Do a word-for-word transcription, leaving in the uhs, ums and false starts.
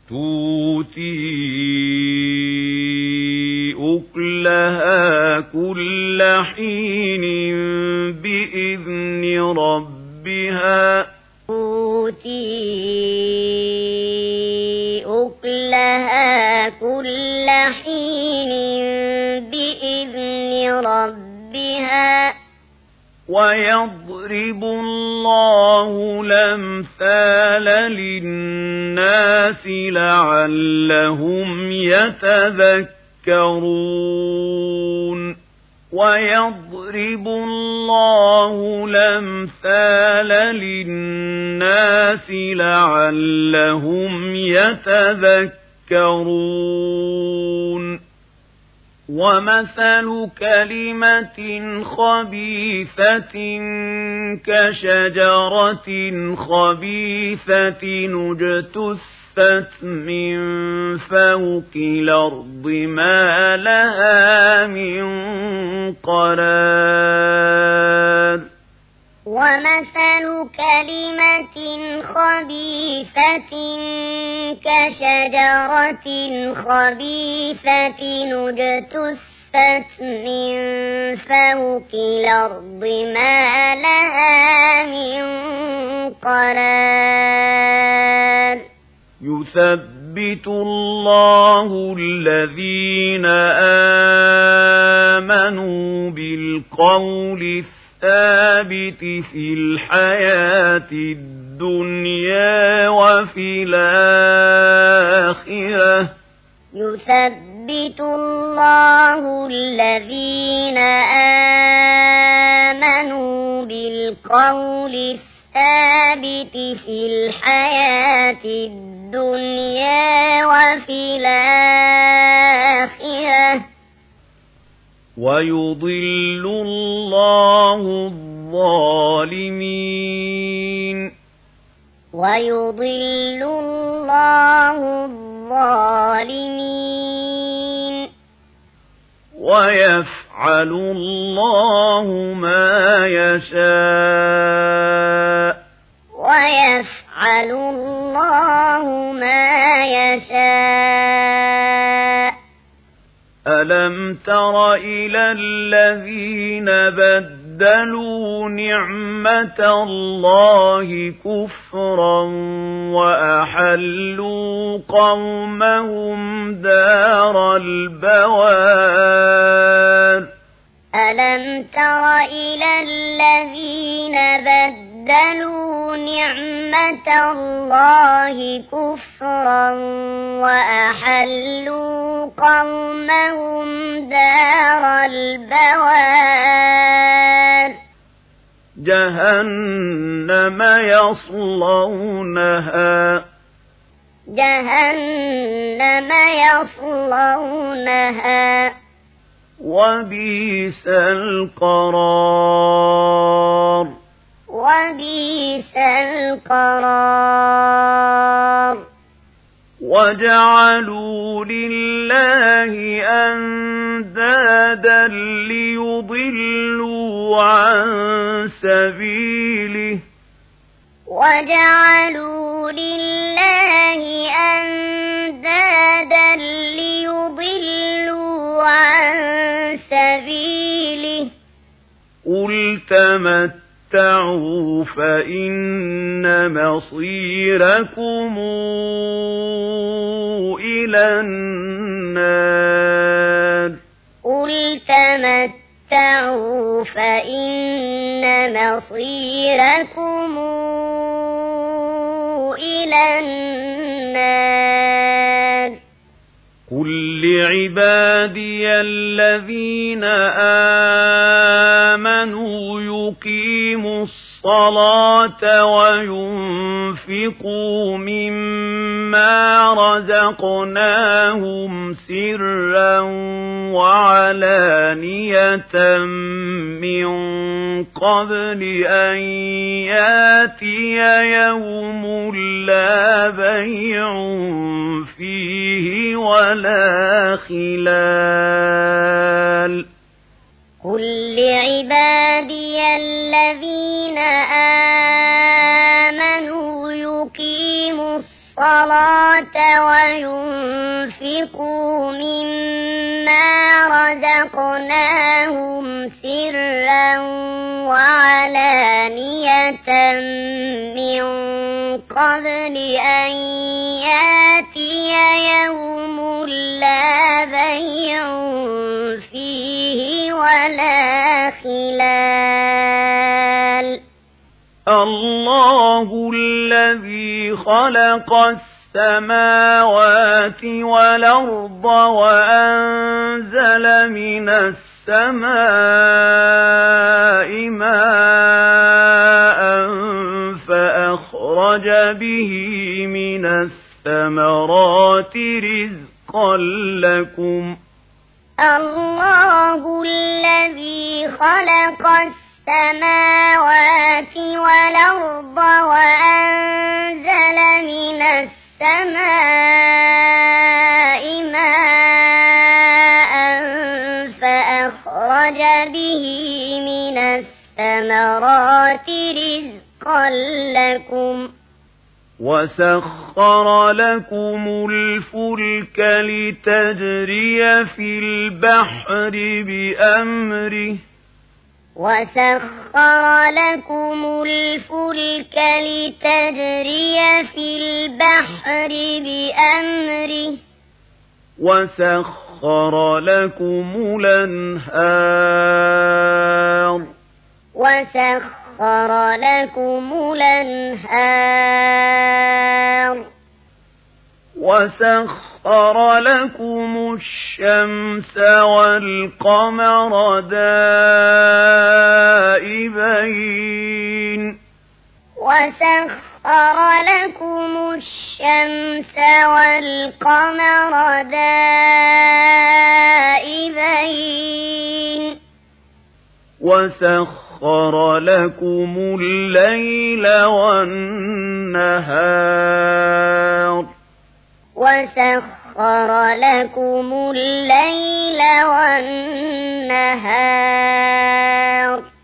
تؤتي أكلها كل حين بإذن ربها تؤتي أكلها كل حين بإذن ربها ويضرب الله الأمثال للناس لعلهم يتذكرون ويضرب الله الأمثال للناس لعلهم يتذكرون ومثل كلمة خبيثة كشجرة خبيثة اجتثت من فوق الأرض ما لها من قرار ومثل كلمة خبيثة كشجرة خبيثة اجتثت من فوق الأرض ما لها من قرار يثبت الله الذين آمنوا بالقول الثابت في الحياة الدنيا وفي الآخرة يثبت الله الذين آمنوا بالقول الثابت في الحياة الدنيا وفي الآخرة ويضل الله الظالمين ويضل الله الظالمين ويفعل الله ما يشاء ويفعل الله ما يشاء ألم تر إلى الذين بدلوا نعمة الله كفرا وأحلوا قومهم دار البوار ألم تر إلى الذين بدلوا نعمة الله كفرا وأحلوا قومهم دار البوار جهنم يصلونها جهنم يصلونها وبئس القرار وبئس القرار وجعلوا لله أندادا ليضلوا عن سبيله وجعلوا لله أندادا ليضلوا عن سبيله قل تمتعوا فإن مصيركم إلى النار قل تمتعوا فإن مصيركم إلى النار قل لعبادي الذين آمنوا يقيموا الصلاة وينفقوا مما رزقناهم سرا وعلانية من قبل أن ياتي يوم لا بيع فيه ولا خلال قل لعبادي الذين آمنوا يقيموا الصلاة وينفقوا مما رزقناهم سرا وعلانية من قبل أن يأتي يوم لا بيع فيه ولا خلال. الله الذي خلق السماوات والأرض وأنزل من السماء ماء فأخرج به من الثمرات رزقا لكم. الله الذي خلق السماوات والأرض وأنزل من السماء ماء فأخرج به من الثمرات رزقا لكم. وسخر لكم الفلك لتجري في البحر بأمره وسخر لكم الفلك لتجري في البحر بأمره وسخر لكم الأنهار وسخر لكم الأنهار وسخر لكم الشمس والقمر دائبين وسخر لكم الشمس والقمر دائبين وسخر لكم الليل والنهار وسخر لكم الليل والنهار